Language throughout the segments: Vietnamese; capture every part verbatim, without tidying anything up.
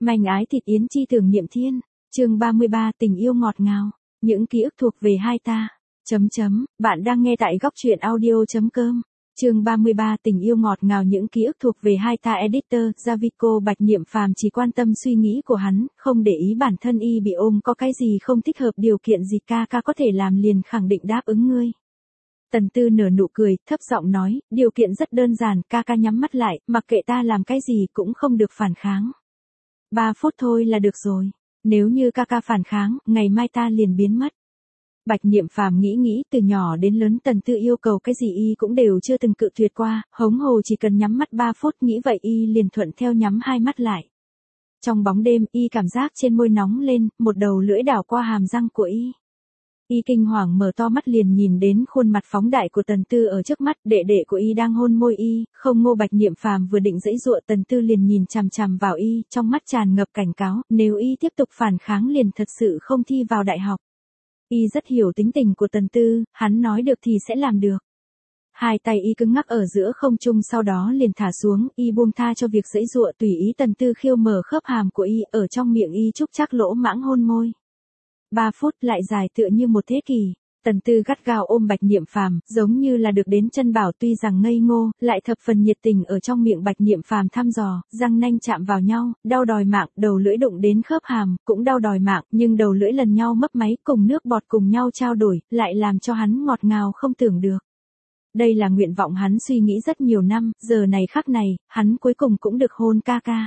Manh ái thịt yến chi tưởng niệm thiên. Chương ba mươi ba tình yêu ngọt ngào. Những ký ức thuộc về hai ta. Chấm chấm, bạn đang nghe tại góc truyện audio chấm com. Chương ba mươi ba tình yêu ngọt ngào những ký ức thuộc về hai ta editor, Javiko Bạch Niệm Phàm chỉ quan tâm suy nghĩ của hắn, không để ý bản thân y bị ôm có cái gì không thích hợp điều kiện gì ca ca có thể làm liền khẳng định đáp ứng ngươi. Tần Tư nở nụ cười, thấp giọng nói, điều kiện rất đơn giản, ca ca nhắm mắt lại, mặc kệ ta làm cái gì cũng không được phản kháng. Ba phút thôi là được rồi, nếu như ca ca phản kháng, ngày mai ta liền biến mất. Bạch Niệm Phàm nghĩ nghĩ, từ nhỏ đến lớn Tần Tư yêu cầu cái gì y cũng đều chưa từng cự tuyệt qua, hống hồ chỉ cần nhắm mắt ba phút nghĩ vậy y liền thuận theo nhắm hai mắt lại. Trong bóng đêm y cảm giác trên môi nóng lên, một đầu lưỡi đảo qua hàm răng của y. Y kinh hoàng mở to mắt liền nhìn đến khuôn mặt phóng đại của Tần Tư ở trước mắt, đệ đệ của y đang hôn môi y, không ngô Bạch Niệm Phàm vừa định giãy giụa Tần Tư liền nhìn chằm chằm vào y, trong mắt tràn ngập cảnh cáo, nếu y tiếp tục phản kháng liền thật sự không thi vào đại học. Y rất hiểu tính tình của Tần Tư, hắn nói được thì sẽ làm được. Hai tay y cứng ngắc ở giữa không trung sau đó liền thả xuống, y buông tha cho việc giãy giụa tùy ý Tần Tư khiêu mở khớp hàm của y, ở trong miệng y trúc chắc lỗ mãng hôn môi. Ba phút lại dài tựa như một thế kỷ. Tần Tư gắt gao ôm Bạch Niệm Phàm, giống như là được đến chân bảo tuy rằng ngây ngô, lại thập phần nhiệt tình ở trong miệng Bạch Niệm Phàm thăm dò, răng nanh chạm vào nhau, đau đòi mạng, đầu lưỡi đụng đến khớp hàm, cũng đau đòi mạng, nhưng đầu lưỡi lần nhau mấp máy cùng nước bọt cùng nhau trao đổi, lại làm cho hắn ngọt ngào không tưởng được. Đây là nguyện vọng hắn suy nghĩ rất nhiều năm, giờ này khắc này, hắn cuối cùng cũng được hôn ca ca.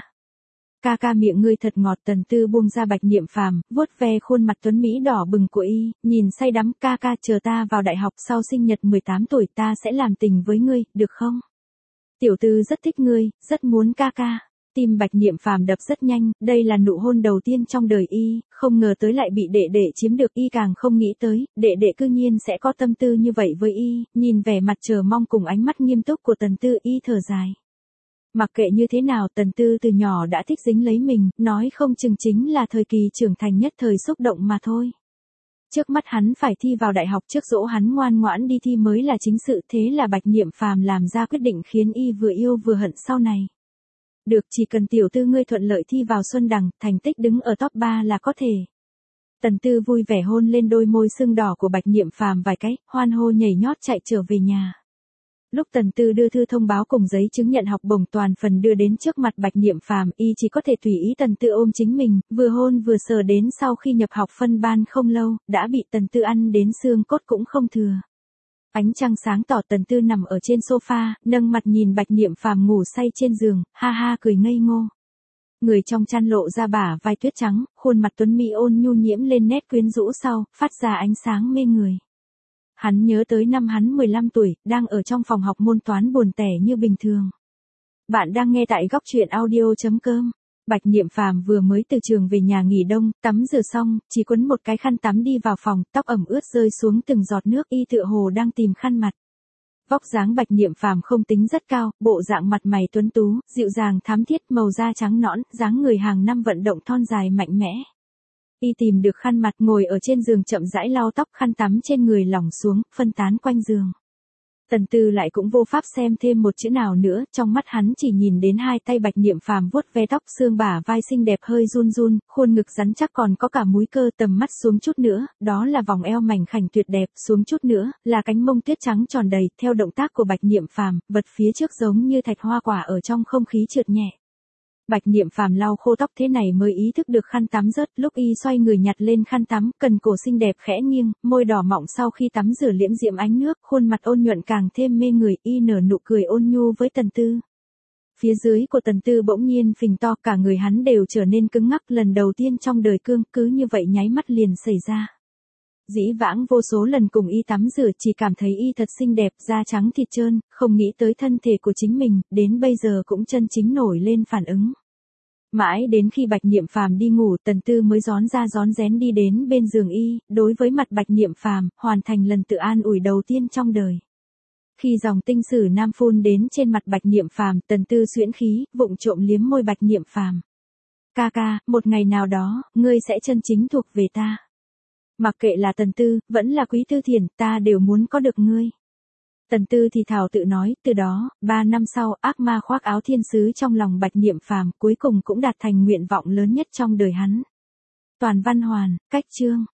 Ca ca miệng ngươi thật ngọt. Tần Tư buông ra Bạch Niệm Phàm, vuốt ve khuôn mặt tuấn mỹ đỏ bừng của y, nhìn say đắm, ca ca chờ ta vào đại học sau sinh nhật mười tám tuổi ta sẽ làm tình với ngươi, được không? Tiểu Tư rất thích ngươi, rất muốn ca ca. Tim Bạch Niệm Phàm đập rất nhanh, đây là nụ hôn đầu tiên trong đời y, không ngờ tới lại bị đệ đệ chiếm được, y càng không nghĩ tới, đệ đệ cư nhiên sẽ có tâm tư như vậy với y, nhìn vẻ mặt chờ mong cùng ánh mắt nghiêm túc của Tần Tư y thở dài. Mặc kệ như thế nào Tần Tư từ nhỏ đã thích dính lấy mình, nói không chừng chính là thời kỳ trưởng thành nhất thời xúc động mà thôi. Trước mắt hắn phải thi vào đại học, trước dỗ hắn ngoan ngoãn đi thi mới là chính sự, thế là Bạch Niệm Phàm làm ra quyết định khiến y vừa yêu vừa hận sau này. Được, chỉ cần tiểu tư ngươi thuận lợi thi vào Xuân Đằng, thành tích đứng ở top ba là có thể. Tần Tư vui vẻ hôn lên đôi môi sưng đỏ của Bạch Niệm Phàm vài cái, hoan hô nhảy nhót chạy trở về nhà. Lúc Tần Tư đưa thư thông báo cùng giấy chứng nhận học bổng toàn phần đưa đến trước mặt Bạch Niệm Phàm, y chỉ có thể tùy ý Tần Tư ôm chính mình, vừa hôn vừa sờ đến sau khi nhập học phân ban không lâu, đã bị Tần Tư ăn đến xương cốt cũng không thừa. Ánh trăng sáng tỏ, Tần Tư nằm ở trên sofa, nâng mặt nhìn Bạch Niệm Phàm ngủ say trên giường, ha ha cười ngây ngô. Người trong chăn lộ ra bả vai tuyết trắng, khuôn mặt tuấn mỹ ôn nhu nhiễm lên nét quyến rũ sau, phát ra ánh sáng mê người. Hắn nhớ tới năm hắn mười lăm tuổi, đang ở trong phòng học môn toán buồn tẻ như bình thường. Bạn đang nghe tại góc truyện audio chấm com. Bạch Niệm Phàm vừa mới từ trường về nhà nghỉ đông, tắm rửa xong, chỉ quấn một cái khăn tắm đi vào phòng, tóc ẩm ướt rơi xuống từng giọt nước, y tựa hồ đang tìm khăn mặt. Vóc dáng Bạch Niệm Phàm không tính rất cao, bộ dạng mặt mày tuấn tú, dịu dàng thắm thiết, màu da trắng nõn, dáng người hàng năm vận động thon dài mạnh mẽ. Y tìm được khăn mặt, ngồi ở trên giường chậm rãi lau tóc, khăn tắm trên người lỏng xuống, phân tán quanh giường. Tần Tư lại cũng vô pháp xem thêm một chữ nào nữa, trong mắt hắn chỉ nhìn đến hai tay Bạch Niệm Phàm vuốt ve tóc, xương bả vai xinh đẹp hơi run run, khuôn ngực rắn chắc còn có cả múi cơ, tầm mắt xuống chút nữa, đó là vòng eo mảnh khảnh tuyệt đẹp, xuống chút nữa, là cánh mông tuyết trắng tròn đầy, theo động tác của Bạch Niệm Phàm, vật phía trước giống như thạch hoa quả ở trong không khí trượt nhẹ. Bạch Niệm Phàm lau khô tóc thế này mới ý thức được khăn tắm rớt, lúc y xoay người nhặt lên khăn tắm, cần cổ xinh đẹp khẽ nghiêng, môi đỏ mọng sau khi tắm rửa liễm diễm ánh nước, khuôn mặt ôn nhuận càng thêm mê người, y nở nụ cười ôn nhu với Tần Tư. Phía dưới của Tần Tư bỗng nhiên phình to, cả người hắn đều trở nên cứng ngắc, lần đầu tiên trong đời cương, cứ như vậy nháy mắt liền xảy ra. Dĩ vãng vô số lần cùng y tắm rửa chỉ cảm thấy y thật xinh đẹp, da trắng thịt trơn, không nghĩ tới thân thể của chính mình, đến bây giờ cũng chân chính nổi lên phản ứng. Mãi đến khi Bạch Niệm Phàm đi ngủ, Tần Tư mới rón ra rón rén đi đến bên giường y, đối với mặt Bạch Niệm Phàm, hoàn thành lần tự an ủi đầu tiên trong đời. Khi dòng tinh sử nam phun đến trên mặt Bạch Niệm Phàm, Tần Tư xuyễn khí, vụng trộm liếm môi Bạch Niệm Phàm. Ca ca, một ngày nào đó, ngươi sẽ chân chính thuộc về ta. Mặc kệ là Tần Tư, vẫn là Quý Tư Thiển, ta đều muốn có được ngươi. Tần Tư thì thảo tự nói, từ đó, ba năm sau, ác ma khoác áo thiên sứ trong lòng Bạch Niệm Phàm cuối cùng cũng đạt thành nguyện vọng lớn nhất trong đời hắn. Toàn văn hoàn, cách chương.